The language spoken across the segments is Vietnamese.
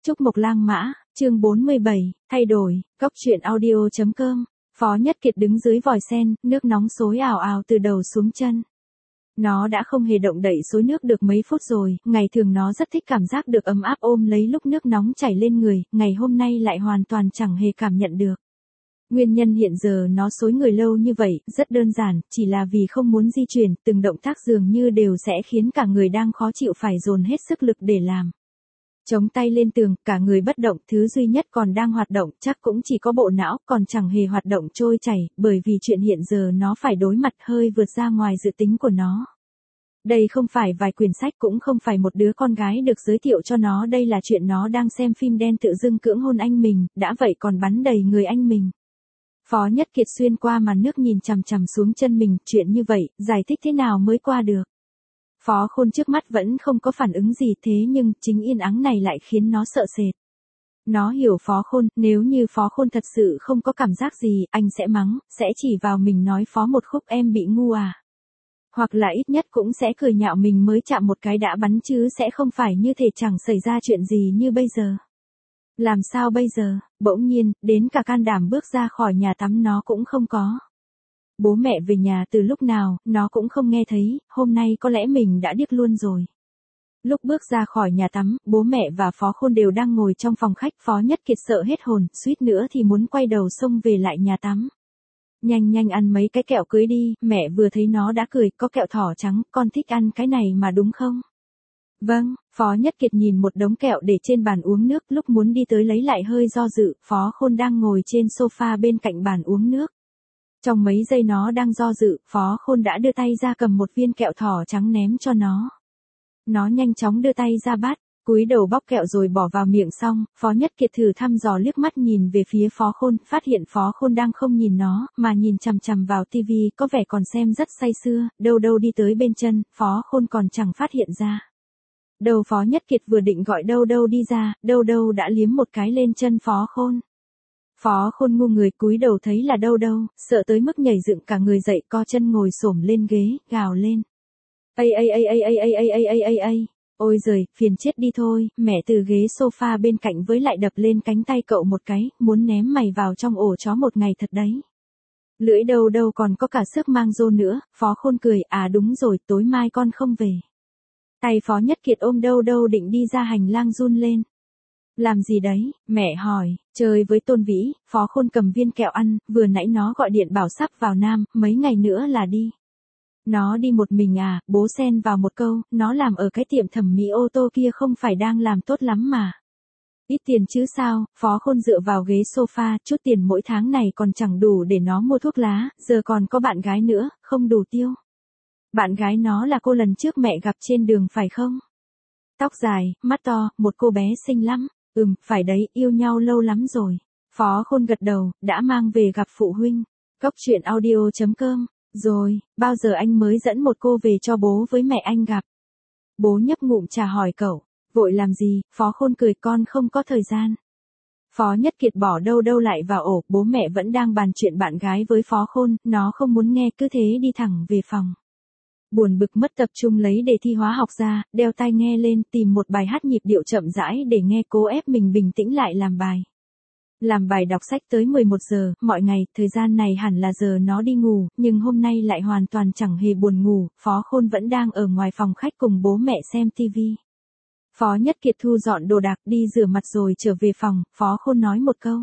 Trúc Mộc Lang Mã, chương 47, thay đổi, góc truyện audio.com. Phó Nhất Kiệt đứng dưới vòi sen, nước nóng xối ào ào từ đầu xuống chân. Nó đã không hề động đậy xối nước được mấy phút rồi, ngày thường nó rất thích cảm giác được ấm áp ôm lấy lúc nước nóng chảy lên người, ngày hôm nay lại hoàn toàn chẳng hề cảm nhận được. Nguyên nhân hiện giờ nó xối người lâu như vậy, rất đơn giản, chỉ là vì không muốn di chuyển, từng động tác dường như đều sẽ khiến cả người đang khó chịu phải dồn hết sức lực để làm. Chống tay lên tường, cả người bất động, thứ duy nhất còn đang hoạt động chắc cũng chỉ có bộ não, còn chẳng hề hoạt động trôi chảy, bởi vì chuyện hiện giờ nó phải đối mặt hơi vượt ra ngoài dự tính của nó. Đây không phải vài quyển sách, cũng không phải một đứa con gái được giới thiệu cho nó, đây là chuyện nó đang xem phim đen tự dưng cưỡng hôn anh mình, đã vậy còn bắn đầy người anh mình. Phó Nhất Kiệt xuyên qua màn nước nhìn chằm chằm xuống chân mình, chuyện như vậy, giải thích thế nào mới qua được. Phó Khôn trước mắt vẫn không có phản ứng gì, thế nhưng chính yên ắng này lại khiến nó sợ sệt. Nó hiểu Phó Khôn, nếu như Phó Khôn thật sự không có cảm giác gì, anh sẽ mắng, sẽ chỉ vào mình nói Phó một khúc em bị ngu à. Hoặc là ít nhất cũng sẽ cười nhạo mình mới chạm một cái đã bắn chứ sẽ không phải như thể chẳng xảy ra chuyện gì như bây giờ. Làm sao bây giờ, bỗng nhiên, đến cả can đảm bước ra khỏi nhà tắm nó cũng không có. Bố mẹ về nhà từ lúc nào, nó cũng không nghe thấy, hôm nay có lẽ mình đã điếc luôn rồi. Lúc bước ra khỏi nhà tắm, bố mẹ và Phó Khôn đều đang ngồi trong phòng khách, Phó Nhất Kiệt sợ hết hồn, suýt nữa thì muốn quay đầu xông về lại nhà tắm. Nhanh nhanh ăn mấy cái kẹo cưới đi, mẹ vừa thấy nó đã cười, có kẹo thỏ trắng, con thích ăn cái này mà đúng không? Vâng, Phó Nhất Kiệt nhìn một đống kẹo để trên bàn uống nước, lúc muốn đi tới lấy lại hơi do dự, Phó Khôn đang ngồi trên sofa bên cạnh bàn uống nước. Trong mấy giây nó đang do dự, Phó Khôn đã đưa tay ra cầm một viên kẹo thỏ trắng ném cho nó. Nó nhanh chóng đưa tay ra bát, cúi đầu bóc kẹo rồi bỏ vào miệng xong, Phó Nhất Kiệt thử thăm dò liếc mắt nhìn về phía Phó Khôn, phát hiện Phó Khôn đang không nhìn nó, mà nhìn chằm chằm vào tivi, có vẻ còn xem rất say sưa, đâu đâu đi tới bên chân, Phó Khôn còn chẳng phát hiện ra. Đầu Phó Nhất Kiệt vừa định gọi đâu đâu đi ra, đâu đâu đã liếm một cái lên chân Phó Khôn. Phó Khôn ngu người cúi đầu thấy là đâu đâu, sợ tới mức nhảy dựng cả người dậy, co chân ngồi xổm lên ghế, gào lên. Ây, ôi giời, phiền chết đi thôi, mẹ từ ghế sofa bên cạnh với lại đập lên cánh tay cậu một cái, muốn ném mày vào trong ổ chó một ngày thật đấy. Lưỡi đâu đâu còn có cả sức mang rô nữa, Phó Khôn cười, à đúng rồi, tối mai con không về. Tay Phó Nhất Kiệt ôm đâu đâu định đi ra hành lang run lên. Làm gì đấy, mẹ hỏi, chơi với Tôn Vĩ, Phó Khôn cầm viên kẹo ăn, vừa nãy nó gọi điện bảo sắp vào Nam, mấy ngày nữa là đi. Nó đi một mình à, bố xen vào một câu, nó làm ở cái tiệm thẩm mỹ ô tô kia không phải đang làm tốt lắm mà. Ít tiền chứ sao, Phó Khôn dựa vào ghế sofa, chút tiền mỗi tháng này còn chẳng đủ để nó mua thuốc lá, giờ còn có bạn gái nữa, không đủ tiêu. Bạn gái nó là cô lần trước mẹ gặp trên đường phải không? Tóc dài, mắt to, một cô bé xinh lắm. Phải đấy, yêu nhau lâu lắm rồi. Phó Khôn gật đầu, đã mang về gặp phụ huynh. Góc truyện audio.com. Rồi, bao giờ anh mới dẫn một cô về cho bố với mẹ anh gặp? Bố nhấp ngụm trà hỏi cậu, vội làm gì? Phó Khôn cười, con không có thời gian. Phó Nhất Kiệt bỏ đâu đâu lại vào ổ, bố mẹ vẫn đang bàn chuyện bạn gái với Phó Khôn, nó không muốn nghe, cứ thế đi thẳng về phòng. Buồn bực mất tập trung lấy đề thi hóa học ra, đeo tai nghe lên, tìm một bài hát nhịp điệu chậm rãi để nghe, cố ép mình bình tĩnh lại làm bài. Làm bài đọc sách tới 11 giờ, mọi ngày, thời gian này hẳn là giờ nó đi ngủ, nhưng hôm nay lại hoàn toàn chẳng hề buồn ngủ, Phó Khôn vẫn đang ở ngoài phòng khách cùng bố mẹ xem tivi. Phó Nhất Kiệt thu dọn đồ đạc đi rửa mặt rồi trở về phòng, Phó Khôn nói một câu.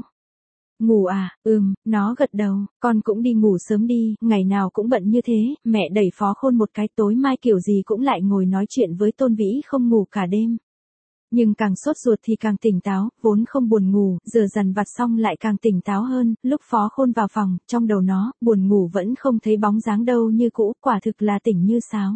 Ngủ à, nó gật đầu, con cũng đi ngủ sớm đi, ngày nào cũng bận như thế, mẹ đẩy Phó Khôn một cái, tối mai kiểu gì cũng lại ngồi nói chuyện với Tôn Vĩ không ngủ cả đêm. Nhưng càng sốt ruột thì càng tỉnh táo, vốn không buồn ngủ, giờ dằn vặt xong lại càng tỉnh táo hơn, lúc Phó Khôn vào phòng, trong đầu nó, buồn ngủ vẫn không thấy bóng dáng đâu như cũ, quả thực là tỉnh như sáo.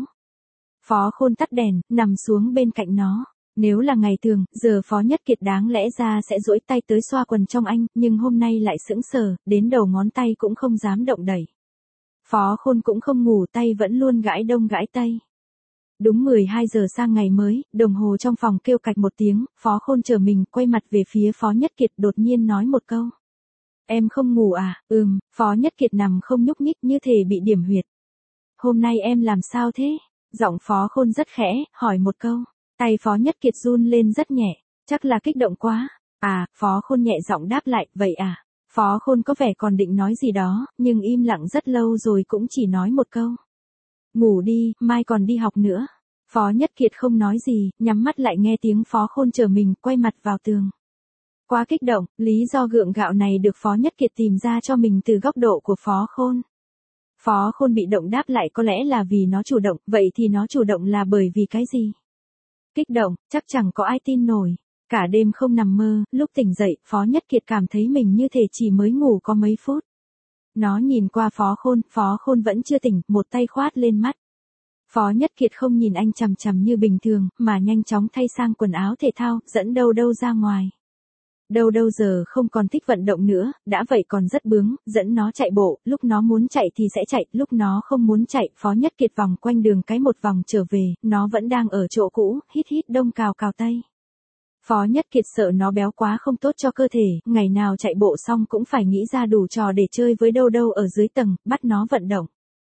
Phó Khôn tắt đèn, nằm xuống bên cạnh nó. Nếu là ngày thường, giờ Phó Nhất Kiệt đáng lẽ ra sẽ duỗi tay tới xoa quần trong anh, nhưng hôm nay lại sững sờ, đến đầu ngón tay cũng không dám động đẩy. Phó Khôn cũng không ngủ, tay vẫn luôn gãi đông gãi tây. Đúng 12 giờ sang ngày mới, đồng hồ trong phòng kêu cạch một tiếng, Phó Khôn trở mình, quay mặt về phía Phó Nhất Kiệt, đột nhiên nói một câu. Em không ngủ à? Phó Nhất Kiệt nằm không nhúc nhích như thể bị điểm huyệt. Hôm nay em làm sao thế? Giọng Phó Khôn rất khẽ, hỏi một câu. Tay Phó Nhất Kiệt run lên rất nhẹ. Chắc là kích động quá. À, Phó Khôn nhẹ giọng đáp lại, vậy à. Phó Khôn có vẻ còn định nói gì đó, nhưng im lặng rất lâu rồi cũng chỉ nói một câu. Ngủ đi, mai còn đi học nữa. Phó Nhất Kiệt không nói gì, nhắm mắt lại nghe tiếng Phó Khôn chở mình, quay mặt vào tường. Quá kích động, lý do gượng gạo này được Phó Nhất Kiệt tìm ra cho mình từ góc độ của Phó Khôn. Phó Khôn bị động đáp lại có lẽ là vì nó chủ động, vậy thì nó chủ động là bởi vì cái gì? Kích động, chắc chẳng có ai tin nổi. Cả đêm không nằm mơ, lúc tỉnh dậy, Phó Nhất Kiệt cảm thấy mình như thể chỉ mới ngủ có mấy phút. Nó nhìn qua Phó Khôn vẫn chưa tỉnh, một tay khoát lên mắt. Phó Nhất Kiệt không nhìn anh chằm chằm như bình thường, mà nhanh chóng thay sang quần áo thể thao, dẫn Đâu Đâu ra ngoài. Đâu Đâu giờ không còn thích vận động nữa, đã vậy còn rất bướng, dẫn nó chạy bộ, lúc nó muốn chạy thì sẽ chạy, lúc nó không muốn chạy, Phó Nhất Kiệt vòng quanh đường cái một vòng trở về, nó vẫn đang ở chỗ cũ, hít hít đông cào cào tay. Phó Nhất Kiệt sợ nó béo quá không tốt cho cơ thể, ngày nào chạy bộ xong cũng phải nghĩ ra đủ trò để chơi với Đâu Đâu ở dưới tầng, bắt nó vận động.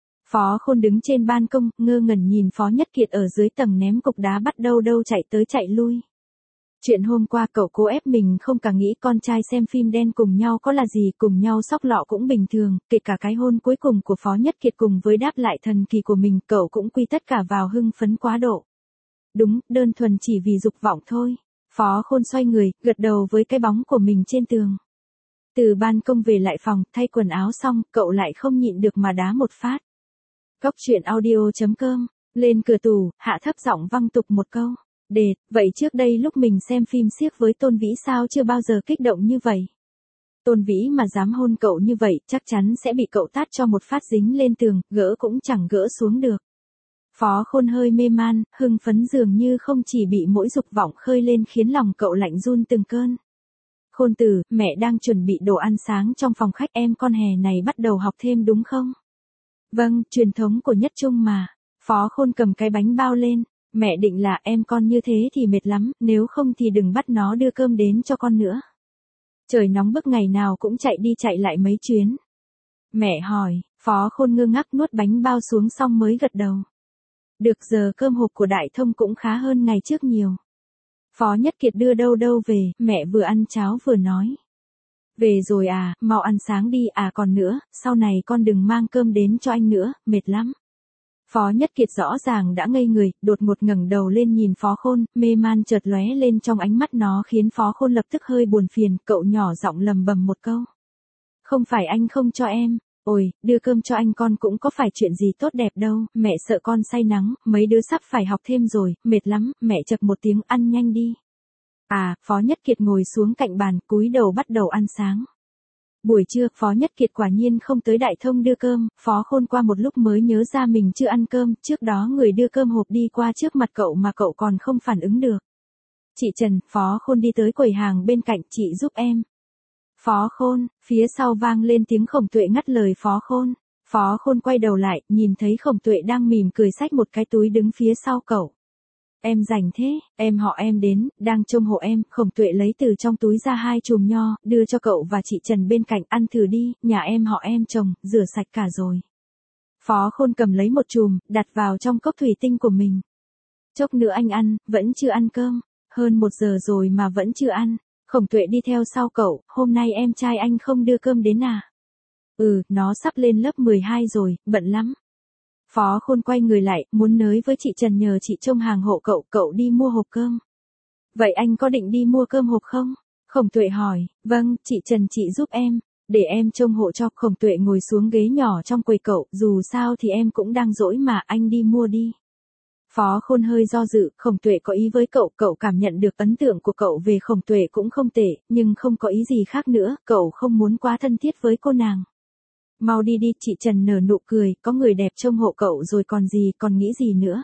Phó Khôn đứng trên ban công, ngơ ngẩn nhìn Phó Nhất Kiệt ở dưới tầng ném cục đá bắt Đâu Đâu chạy tới chạy lui. Chuyện hôm qua cậu cố ép mình không cả nghĩ con trai xem phim đen cùng nhau có là gì, cùng nhau xóc lọ cũng bình thường, kể cả cái hôn cuối cùng của Phó Nhất Kiệt cùng với đáp lại thần kỳ của mình, cậu cũng quy tất cả vào hưng phấn quá độ. Đúng, đơn thuần chỉ vì dục vọng thôi. Phó Khôn xoay người, gật đầu với cái bóng của mình trên tường. Từ ban công về lại phòng, thay quần áo xong, cậu lại không nhịn được mà đá một phát. Góc truyện audio.com, lên cửa tủ, hạ thấp giọng văng tục một câu. Đệt, vậy trước đây lúc mình xem phim xiếc với Tôn Vĩ sao chưa bao giờ kích động như vậy. Tôn Vĩ mà dám hôn cậu như vậy, chắc chắn sẽ bị cậu tát cho một phát dính lên tường, gỡ cũng chẳng gỡ xuống được. Phó Khôn hơi mê man, hưng phấn dường như không chỉ bị mỗi dục vọng khơi lên khiến lòng cậu lạnh run từng cơn. Khôn tử, mẹ đang chuẩn bị đồ ăn sáng trong phòng khách, em con hè này bắt đầu học thêm đúng không? Vâng, truyền thống của Nhất Trung mà. Phó Khôn cầm cái bánh bao lên. Mẹ định là em con như thế thì mệt lắm, nếu không thì đừng bắt nó đưa cơm đến cho con nữa. Trời nóng bức ngày nào cũng chạy đi chạy lại mấy chuyến. Mẹ hỏi, Phó Khôn ngơ ngác nuốt bánh bao xuống xong mới gật đầu. Được, giờ cơm hộp của Đại Thông cũng khá hơn ngày trước nhiều. Phó Nhất Kiệt đưa Đâu Đâu về, mẹ vừa ăn cháo vừa nói. Về rồi à, mau ăn sáng đi, à còn nữa, sau này con đừng mang cơm đến cho anh nữa, mệt lắm. Phó Nhất Kiệt rõ ràng đã ngây người, đột ngột ngẩng đầu lên nhìn Phó Khôn, mê man chợt lóe lên trong ánh mắt nó khiến Phó Khôn lập tức hơi buồn phiền, cậu nhỏ giọng lầm bầm một câu. Không phải anh không cho em, ôi, đưa cơm cho anh con cũng có phải chuyện gì tốt đẹp đâu, mẹ sợ con say nắng, mấy đứa sắp phải học thêm rồi, mệt lắm, mẹ chậc một tiếng ăn nhanh đi. À, Phó Nhất Kiệt ngồi xuống cạnh bàn, cúi đầu bắt đầu ăn sáng. Buổi trưa, Phó Nhất Kiệt quả nhiên không tới Đại Thông đưa cơm, Phó Khôn qua một lúc mới nhớ ra mình chưa ăn cơm, trước đó người đưa cơm hộp đi qua trước mặt cậu mà cậu còn không phản ứng được. Chị Trần, Phó Khôn đi tới quầy hàng bên cạnh, chị giúp em. Phó Khôn, phía sau vang lên tiếng Khổng Tuệ ngắt lời Phó Khôn. Phó Khôn quay đầu lại, nhìn thấy Khổng Tuệ đang mỉm cười xách một cái túi đứng phía sau cậu. Em rảnh thế, em họ em đến, đang trông hộ em, Khổng Tuệ lấy từ trong túi ra 2 chùm nho, đưa cho cậu và chị Trần bên cạnh, ăn thử đi, nhà em họ em trồng, rửa sạch cả rồi. Phó Khôn cầm lấy một chùm, đặt vào trong cốc thủy tinh của mình. Chốc nữa anh ăn, vẫn chưa ăn cơm, hơn 1 giờ rồi mà vẫn chưa ăn. Khổng Tuệ đi theo sau cậu, hôm nay em trai anh không đưa cơm đến à? Ừ, nó sắp lên lớp 12 rồi, bận lắm. Phó Khôn quay người lại, muốn nới với chị Trần nhờ chị trông hàng hộ cậu, cậu đi mua hộp cơm. Vậy anh có định đi mua cơm hộp không? Khổng Tuệ hỏi, vâng, chị Trần chị giúp em, để em trông hộ cho. Khổng Tuệ ngồi xuống ghế nhỏ trong quầy cậu, dù sao thì em cũng đang rỗi mà, anh đi mua đi. Phó Khôn hơi do dự, Khổng Tuệ có ý với cậu, cậu cảm nhận được ấn tượng của cậu về Khổng Tuệ cũng không tệ, nhưng không có ý gì khác nữa, cậu không muốn quá thân thiết với cô nàng. Mau đi đi, chị Trần nở nụ cười, có người đẹp trông hộ cậu rồi còn gì, còn nghĩ gì nữa.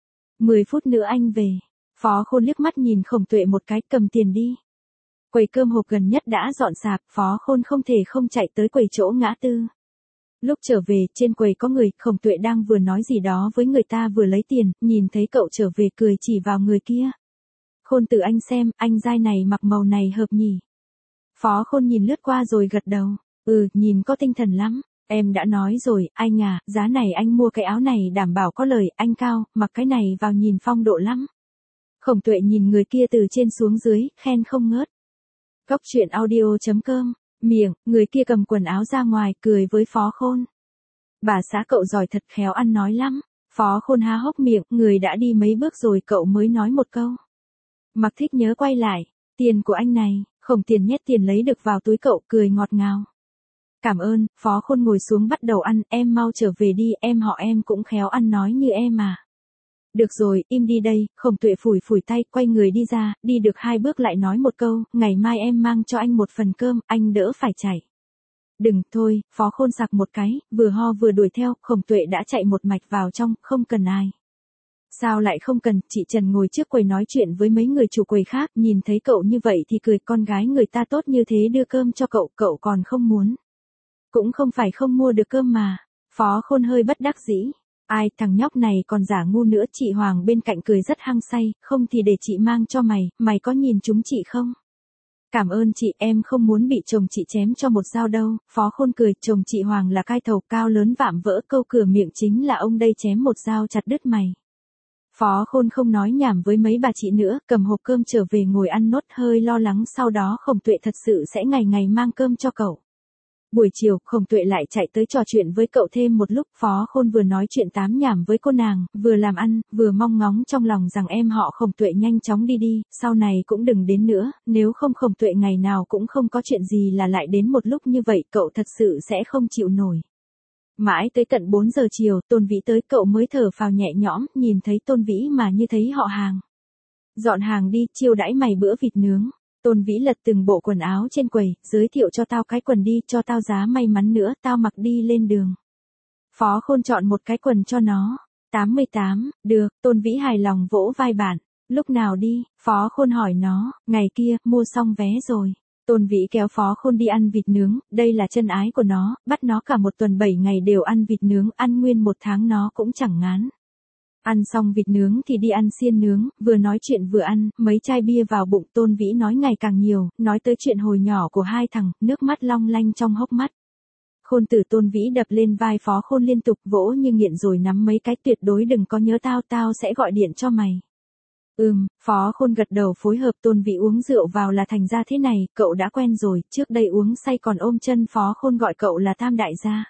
10 phút nữa anh về. Phó Khôn liếc mắt nhìn Khổng Tuệ một cái, cầm tiền đi. Quầy cơm hộp gần nhất đã dọn sạp, Phó Khôn không thể không chạy tới quầy chỗ ngã tư. Lúc trở về, trên quầy có người, Khổng Tuệ đang vừa nói gì đó với người ta vừa lấy tiền, nhìn thấy cậu trở về cười chỉ vào người kia. Khôn tử anh xem, anh giai này mặc màu này hợp nhỉ. Phó Khôn nhìn lướt qua rồi gật đầu. Ừ, nhìn có tinh thần lắm. Em đã nói rồi, anh à, giá này anh mua cái áo này đảm bảo có lời, anh cao, mặc cái này vào nhìn phong độ lắm. Khổng Tuệ nhìn người kia từ trên xuống dưới, khen không ngớt. Cốc truyện audio.com, miệng, người kia cầm quần áo ra ngoài, cười với Phó Khôn. Bà xã cậu giỏi thật, khéo ăn nói lắm. Phó Khôn há hốc miệng, người đã đi mấy bước rồi cậu mới nói một câu. Mặc Thích nhớ quay lại, tiền của anh này. Khổng Tiền nhét tiền lấy được vào túi cậu, cười ngọt ngào. Cảm ơn. Phó Khôn ngồi xuống bắt đầu ăn, em mau trở về đi, em họ em cũng khéo ăn nói như em à. Được rồi, im đi đây. Khổng Tuệ phủi phủi tay, quay người đi ra, đi được 2 bước lại nói một câu, ngày mai em mang cho anh một phần cơm, anh đỡ phải chạy. Đừng, thôi. Phó Khôn sặc một cái, vừa ho vừa đuổi theo, Khổng Tuệ đã chạy một mạch vào trong, không cần ai. Sao lại không cần, chị Trần ngồi trước quầy nói chuyện với mấy người chủ quầy khác, nhìn thấy cậu như vậy thì cười, con gái người ta tốt như thế đưa cơm cho cậu, cậu còn không muốn. Cũng không phải không mua được cơm mà. Phó Khôn hơi bất đắc dĩ. Ai, thằng nhóc này còn giả ngu nữa. Chị Hoàng bên cạnh cười rất hăng say, không thì để chị mang cho mày, mày có nhìn chúng chị không? Cảm ơn chị, em không muốn bị chồng chị chém cho một dao đâu. Phó Khôn cười, chồng chị Hoàng là cai thầu cao lớn vạm vỡ, câu cửa miệng chính là ông đây chém một dao chặt đứt mày. Phó Khôn không nói nhảm với mấy bà chị nữa, cầm hộp cơm trở về ngồi ăn nốt, hơi lo lắng sau đó Khổng Tuệ thật sự sẽ ngày ngày mang cơm cho cậu. Buổi chiều, Khổng Tuệ lại chạy tới trò chuyện với cậu thêm một lúc, Phó Khôn vừa nói chuyện tám nhảm với cô nàng, vừa làm ăn, vừa mong ngóng trong lòng rằng em họ Khổng Tuệ nhanh chóng đi đi, sau này cũng đừng đến nữa, nếu không Khổng Tuệ ngày nào cũng không có chuyện gì là lại đến một lúc như vậy, cậu thật sự sẽ không chịu nổi. Mãi tới tận 4 giờ chiều, Tôn Vĩ tới, cậu mới thở phào nhẹ nhõm, nhìn thấy Tôn Vĩ mà như thấy họ hàng. Dọn hàng đi, chiêu đãi mày bữa vịt nướng. Tôn Vĩ lật từng bộ quần áo trên quầy, giới thiệu cho tao cái quần đi, cho tao giá may mắn nữa, tao mặc đi lên đường. Phó Khôn chọn một cái quần cho nó. 88, được, Tôn Vĩ hài lòng vỗ vai bạn. Lúc nào đi? Phó Khôn hỏi nó, ngày kia, mua xong vé rồi. Tôn Vĩ kéo Phó Khôn đi ăn vịt nướng, đây là chân ái của nó, bắt nó cả một tuần 7 ngày đều ăn vịt nướng, ăn nguyên 1 tháng nó cũng chẳng ngán. Ăn xong vịt nướng thì đi ăn xiên nướng, vừa nói chuyện vừa ăn, mấy chai bia vào bụng. Tôn Vĩ nói ngày càng nhiều, nói tới chuyện hồi nhỏ của hai thằng, nước mắt long lanh trong hốc mắt. Khôn Tử. Tôn Vĩ đập lên vai Phó Khôn liên tục, vỗ như nghiện rồi nắm mấy cái, tuyệt đối đừng có nhớ tao, tao sẽ gọi điện cho mày. Phó Khôn gật đầu phối hợp. Tôn Vĩ uống rượu vào là thành ra thế này, cậu đã quen rồi, trước đây uống say còn ôm chân Phó Khôn gọi cậu là Tam Đại gia.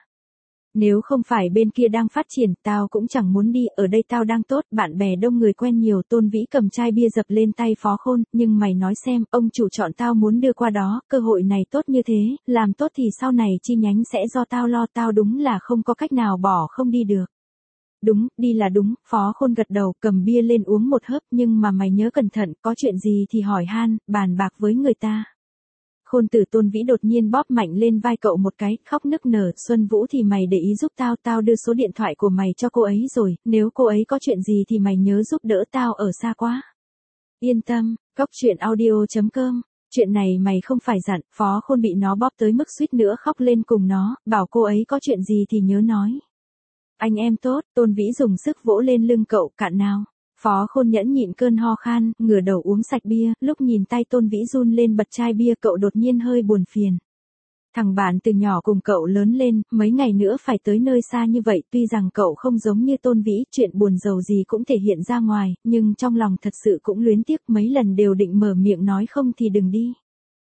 Nếu không phải bên kia đang phát triển, tao cũng chẳng muốn đi, ở đây tao đang tốt, bạn bè đông người quen nhiều. Tôn Vĩ cầm chai bia dập lên tay Phó Khôn, nhưng mày nói xem, ông chủ chọn tao muốn đưa qua đó, cơ hội này tốt như thế, làm tốt thì sau này chi nhánh sẽ do tao lo, tao đúng là không có cách nào bỏ không đi được. Đúng, đi là đúng. Phó Khôn gật đầu, cầm bia lên uống một hớp, nhưng mà mày nhớ cẩn thận, có chuyện gì thì hỏi han, bàn bạc với người ta. Khôn Tử. Tôn Vĩ đột nhiên bóp mạnh lên vai cậu một cái, khóc nức nở, Xuân Vũ thì mày để ý giúp tao, tao đưa số điện thoại của mày cho cô ấy rồi, nếu cô ấy có chuyện gì thì mày nhớ giúp đỡ tao, ở xa quá. Yên tâm. Cốc truyện audio.com, chuyện này mày không phải dặn. Phó Khôn bị nó bóp tới mức suýt nữa khóc lên cùng nó, bảo cô ấy có chuyện gì thì nhớ nói. Anh em tốt. Tôn Vĩ dùng sức vỗ lên lưng cậu, cạn nào. Phó Khôn nhẫn nhịn cơn ho khan, ngửa đầu uống sạch bia, lúc nhìn tay Tôn Vĩ run lên bật chai bia, cậu đột nhiên hơi buồn phiền. Thằng bạn từ nhỏ cùng cậu lớn lên, mấy ngày nữa phải tới nơi xa như vậy, tuy rằng cậu không giống như Tôn Vĩ, chuyện buồn rầu gì cũng thể hiện ra ngoài, nhưng trong lòng thật sự cũng luyến tiếc, mấy lần đều định mở miệng nói không thì đừng đi.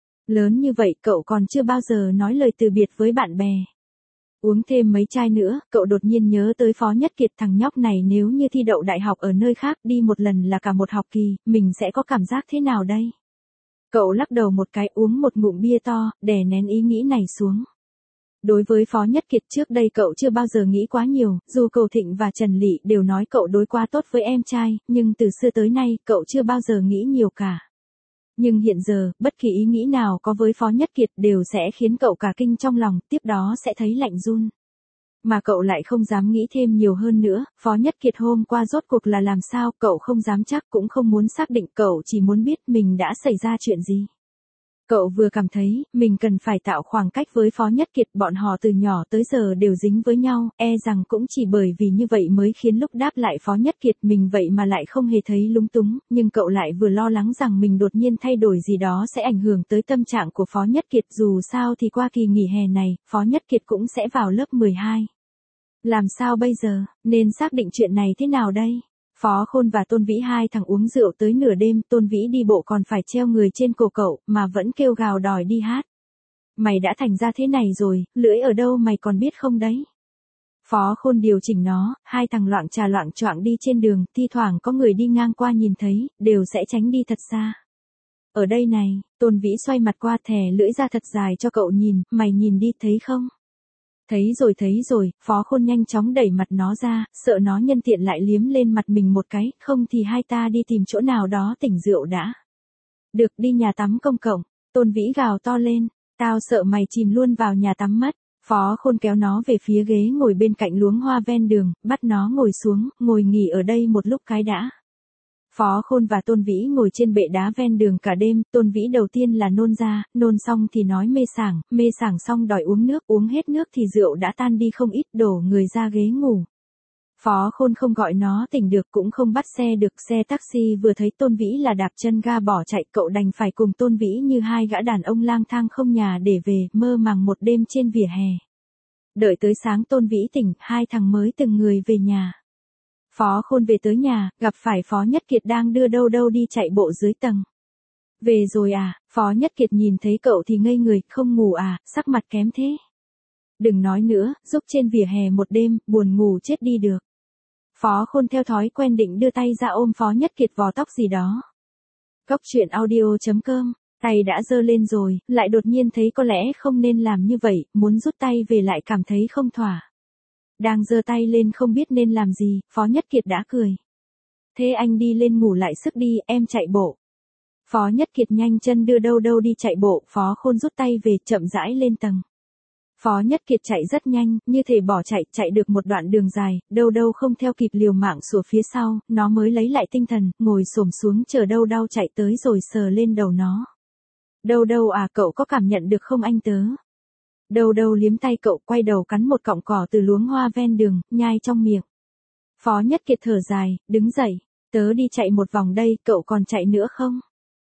Lớn như vậy cậu còn chưa bao giờ nói lời từ biệt với bạn bè. Uống thêm mấy chai nữa, cậu đột nhiên nhớ tới Phó Nhất Kiệt, thằng nhóc này nếu như thi đậu đại học ở nơi khác, đi một lần là cả một học kỳ, mình sẽ có cảm giác thế nào đây? Cậu lắc đầu một cái, uống một ngụm bia to, đè nén ý nghĩ này xuống. Đối với Phó Nhất Kiệt trước đây cậu chưa bao giờ nghĩ quá nhiều, dù Cầu Thịnh và Trần Lị đều nói cậu đối quá tốt với em trai, nhưng từ xưa tới nay cậu chưa bao giờ nghĩ nhiều cả. Nhưng hiện giờ, bất kỳ ý nghĩ nào có với Phó Nhất Kiệt đều sẽ khiến cậu cả kinh trong lòng, tiếp đó sẽ thấy lạnh run. Mà cậu lại không dám nghĩ thêm nhiều hơn nữa, Phó Nhất Kiệt hôm qua rốt cuộc là làm sao, cậu không dám chắc cũng không muốn xác định, cậu chỉ muốn biết mình đã xảy ra chuyện gì. Cậu vừa cảm thấy, mình cần phải tạo khoảng cách với Phó Nhất Kiệt, bọn họ từ nhỏ tới giờ đều dính với nhau, e rằng cũng chỉ bởi vì như vậy mới khiến lúc đáp lại Phó Nhất Kiệt mình vậy mà lại không hề thấy lúng túng, nhưng cậu lại vừa lo lắng rằng mình đột nhiên thay đổi gì đó sẽ ảnh hưởng tới tâm trạng của Phó Nhất Kiệt, dù sao thì qua kỳ nghỉ hè này, Phó Nhất Kiệt cũng sẽ vào lớp 12. Làm sao bây giờ, nên xác định chuyện này thế nào đây? Phó Khôn và Tôn Vĩ hai thằng uống rượu tới nửa đêm, Tôn Vĩ đi bộ còn phải treo người trên cổ cậu, mà vẫn kêu gào đòi đi hát. Mày đã thành ra thế này rồi, lưỡi ở đâu mày còn biết không đấy? Phó Khôn điều chỉnh nó, hai thằng loạng trà loạng choạng đi trên đường, thi thoảng có người đi ngang qua nhìn thấy, đều sẽ tránh đi thật xa. Ở đây này, Tôn Vĩ xoay mặt qua thè lưỡi ra thật dài cho cậu nhìn, mày nhìn đi thấy không? Thấy rồi, Phó Khôn nhanh chóng đẩy mặt nó ra, sợ nó nhân tiện lại liếm lên mặt mình một cái, không thì hai ta đi tìm chỗ nào đó tỉnh rượu đã. Được, đi nhà tắm công cộng, Tôn Vĩ gào to lên, tao sợ mày chìm luôn vào nhà tắm mất. Phó Khôn kéo nó về phía ghế ngồi bên cạnh luống hoa ven đường, bắt nó ngồi xuống, ngồi nghỉ ở đây một lúc cái đã. Phó Khôn và Tôn Vĩ ngồi trên bệ đá ven đường cả đêm, Tôn Vĩ đầu tiên là nôn ra, nôn xong thì nói mê sảng xong đòi uống nước, uống hết nước thì rượu đã tan đi không ít, đổ người ra ghế ngủ. Phó Khôn không gọi nó tỉnh được cũng không bắt xe được, xe taxi vừa thấy Tôn Vĩ là đạp chân ga bỏ chạy, cậu đành phải cùng Tôn Vĩ như hai gã đàn ông lang thang không nhà để về, mơ màng một đêm trên vỉa hè. Đợi tới sáng Tôn Vĩ tỉnh, hai thằng mới từng người về nhà. Phó Khôn về tới nhà, gặp phải Phó Nhất Kiệt đang đưa đâu đi chạy bộ dưới tầng. Về rồi à, Phó Nhất Kiệt nhìn thấy cậu thì ngây người, không ngủ à, sắc mặt kém thế. Đừng nói nữa, giúp trên vỉa hè một đêm, buồn ngủ chết đi được. Phó Khôn theo thói quen định đưa tay ra ôm Phó Nhất Kiệt vò tóc gì đó. Cốc truyện audio.com, tay đã giơ lên rồi, lại đột nhiên thấy có lẽ không nên làm như vậy, muốn rút tay về lại cảm thấy không thỏa. Đang giơ tay lên không biết nên làm gì, Phó Nhất Kiệt đã cười. Thế anh đi lên ngủ lại sức đi, em chạy bộ. Phó Nhất Kiệt nhanh chân đưa đâu đi chạy bộ, Phó Khôn rút tay về, chậm rãi lên tầng. Phó Nhất Kiệt chạy rất nhanh, như thể bỏ chạy được một đoạn đường dài, đâu không theo kịp liều mạng sủa phía sau, nó mới lấy lại tinh thần, ngồi xổm xuống chờ đau chạy tới rồi sờ lên đầu nó. Đâu à, cậu có cảm nhận được không anh tớ? Đâu liếm tay cậu, quay đầu cắn một cọng cỏ từ luống hoa ven đường, nhai trong miệng. Phó Nhất Kiệt thở dài, đứng dậy, tớ đi chạy một vòng đây, cậu còn chạy nữa không?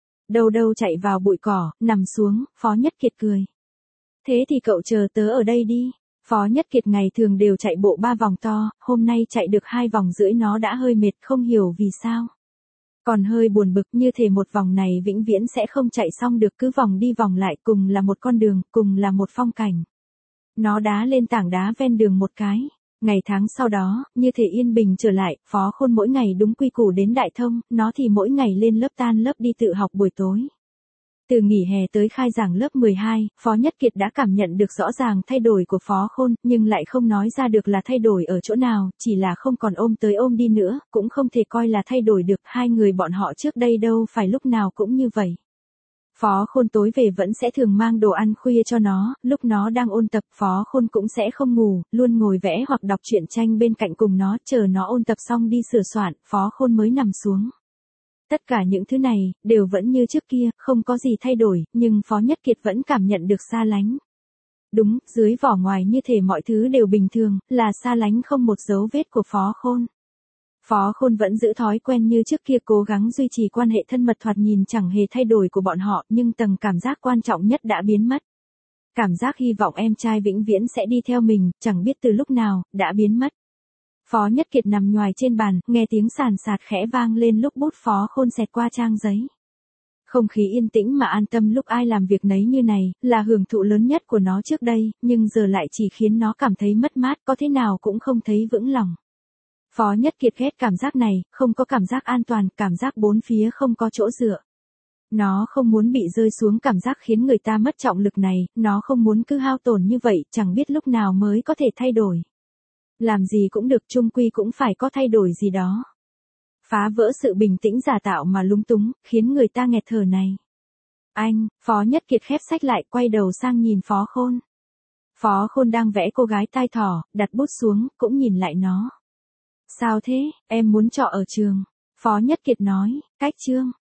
Đâu chạy vào bụi cỏ, nằm xuống, Phó Nhất Kiệt cười. Thế thì cậu chờ tớ ở đây đi. Phó Nhất Kiệt ngày thường đều chạy bộ 3 vòng to, hôm nay chạy được 2 vòng rưỡi nó đã hơi mệt, không hiểu vì sao. Còn hơi buồn bực, như thể một vòng này vĩnh viễn sẽ không chạy xong được, cứ vòng đi vòng lại, cùng là một con đường, cùng là một phong cảnh. Nó đá lên tảng đá ven đường một cái. Ngày tháng sau đó, như thể yên bình trở lại, Phó Khôn mỗi ngày đúng quy củ đến Đại Thông, nó thì mỗi ngày lên lớp tan lớp đi tự học buổi tối. Từ nghỉ hè tới khai giảng lớp 12, Phó Nhất Kiệt đã cảm nhận được rõ ràng thay đổi của Phó Khôn, nhưng lại không nói ra được là thay đổi ở chỗ nào, chỉ là không còn ôm tới ôm đi nữa, cũng không thể coi là thay đổi được, hai người bọn họ trước đây đâu phải lúc nào cũng như vậy. Phó Khôn tối về vẫn sẽ thường mang đồ ăn khuya cho nó, lúc nó đang ôn tập Phó Khôn cũng sẽ không ngủ, luôn ngồi vẽ hoặc đọc truyện tranh bên cạnh cùng nó, chờ nó ôn tập xong đi sửa soạn, Phó Khôn mới nằm xuống. Tất cả những thứ này, đều vẫn như trước kia, không có gì thay đổi, nhưng Phó Nhất Kiệt vẫn cảm nhận được xa lánh. Đúng, dưới vỏ ngoài như thể mọi thứ đều bình thường, là xa lánh không một dấu vết của Phó Khôn. Phó Khôn vẫn giữ thói quen như trước kia, cố gắng duy trì quan hệ thân mật thoạt nhìn chẳng hề thay đổi của bọn họ, nhưng tầng cảm giác quan trọng nhất đã biến mất. Cảm giác hy vọng em trai vĩnh viễn sẽ đi theo mình, chẳng biết từ lúc nào, đã biến mất. Phó Nhất Kiệt nằm nhoài trên bàn, nghe tiếng sàn sạt khẽ vang lên lúc bút Phó Khôn xẹt qua trang giấy. Không khí yên tĩnh mà an tâm lúc ai làm việc nấy như này, là hưởng thụ lớn nhất của nó trước đây, nhưng giờ lại chỉ khiến nó cảm thấy mất mát, có thế nào cũng không thấy vững lòng. Phó Nhất Kiệt ghét cảm giác này, không có cảm giác an toàn, cảm giác bốn phía không có chỗ dựa. Nó không muốn bị rơi xuống cảm giác khiến người ta mất trọng lực này, nó không muốn cứ hao tổn như vậy, chẳng biết lúc nào mới có thể thay đổi. Làm gì cũng được, chung quy cũng phải có thay đổi gì đó. Phá vỡ sự bình tĩnh giả tạo mà lúng túng, khiến người ta nghẹt thở này. Anh, Phó Nhất Kiệt khép sách lại, quay đầu sang nhìn Phó Khôn. Phó Khôn đang vẽ cô gái tai thỏ, đặt bút xuống, cũng nhìn lại nó. Sao thế, em muốn trọ ở trường? Phó Nhất Kiệt nói, cách chương.